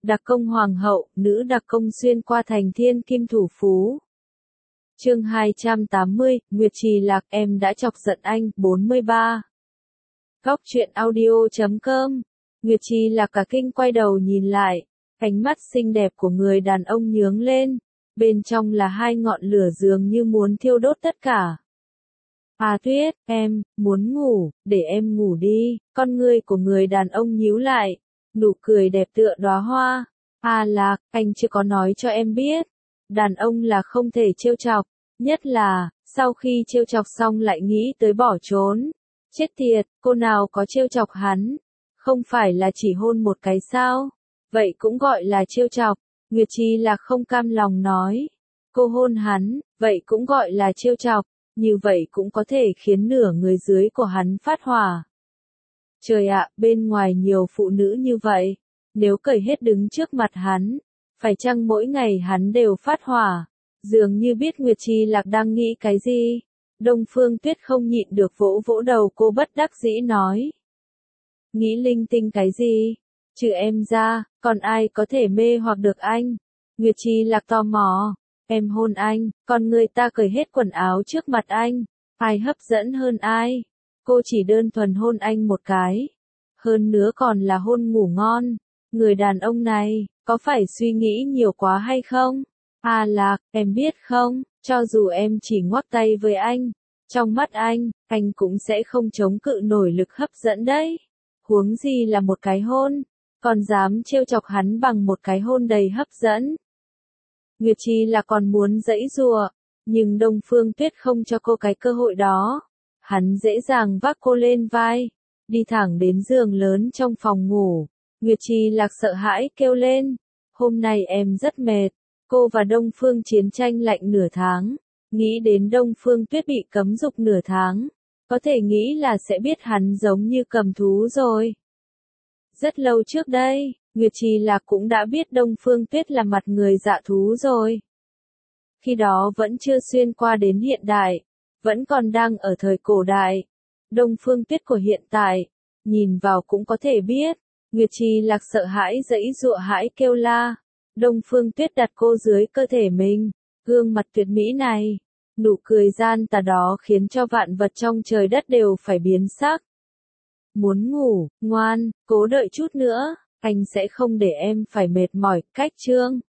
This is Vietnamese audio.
Đặc công hoàng hậu, nữ đặc công xuyên qua thành thiên kim thủ phú. Chương 280, Nguyệt Trì Lạc, em đã chọc giận anh. 43. Góc truyện audio.com. Nguyệt Trì Lạc cả kinh quay đầu nhìn lại, ánh mắt xinh đẹp của người đàn ông nhướng lên, bên trong là hai ngọn lửa dường như muốn thiêu đốt tất cả. À Tuyết, em muốn ngủ, để em ngủ đi. Con ngươi của người đàn ông nhíu lại, nụ cười đẹp tựa đóa hoa. À Lạc, anh chưa có nói cho em biết, đàn ông là không thể trêu chọc, nhất là sau khi trêu chọc xong lại nghĩ tới bỏ trốn. Chết tiệt, cô nào có trêu chọc hắn? Không phải là chỉ hôn một cái sao? Vậy cũng gọi là trêu chọc. Nguyệt Trì Lạc không cam lòng nói. Cô hôn hắn, vậy cũng gọi là trêu chọc, như vậy cũng có thể khiến nửa người dưới của hắn phát hỏa. Trời ạ, bên ngoài nhiều phụ nữ như vậy, nếu cởi hết đứng trước mặt hắn, phải chăng mỗi ngày hắn đều phát hỏa? Dường như biết Nguyệt Trì Lạc đang nghĩ cái gì. Đông Phương Tuyết không nhịn được vỗ vỗ đầu cô bất đắc dĩ nói. Nghĩ linh tinh cái gì? Trừ em ra, còn ai có thể mê hoặc được anh? Nguyệt Trì Lạc tò mò. Em hôn anh, còn người ta cởi hết quần áo trước mặt anh. Ai hấp dẫn hơn ai? Cô chỉ đơn thuần hôn anh một cái. Hơn nữa còn là hôn ngủ ngon. Người đàn ông này, có phải suy nghĩ nhiều quá hay không? À Lạc, em biết không, cho dù em chỉ ngoắc tay với anh, trong mắt anh cũng sẽ không chống cự nổi lực hấp dẫn đấy. Huống gì là một cái hôn, còn dám trêu chọc hắn bằng một cái hôn đầy hấp dẫn. Nguyệt Trì là còn muốn giãy giụa, nhưng Đông Phương Tuyết không cho cô cái cơ hội đó. Hắn dễ dàng vác cô lên vai, đi thẳng đến giường lớn trong phòng ngủ. Nguyệt Trì Lạc sợ hãi kêu lên, hôm nay em rất mệt. Cô và Đông Phương chiến tranh lạnh nửa tháng, nghĩ đến Đông Phương Tuyết bị cấm dục nửa tháng, có thể nghĩ là sẽ biết hắn giống như cầm thú rồi. Rất lâu trước đây, Nguyệt Trì Lạc cũng đã biết Đông Phương Tuyết là mặt người dạ thú rồi. Khi đó vẫn chưa xuyên qua đến hiện đại, vẫn còn đang ở thời cổ đại. Đông Phương Tuyết của hiện tại, nhìn vào cũng có thể biết, Nguyệt Trì Lạc sợ hãi giãy giụa hãi kêu la. Đông Phương Tuyết đặt cô dưới cơ thể mình, gương mặt tuyệt mỹ này, nụ cười gian tà đó khiến cho vạn vật trong trời đất đều phải biến sắc. Muốn ngủ, ngoan, cố đợi chút nữa, anh sẽ không để em phải mệt mỏi. Cách chương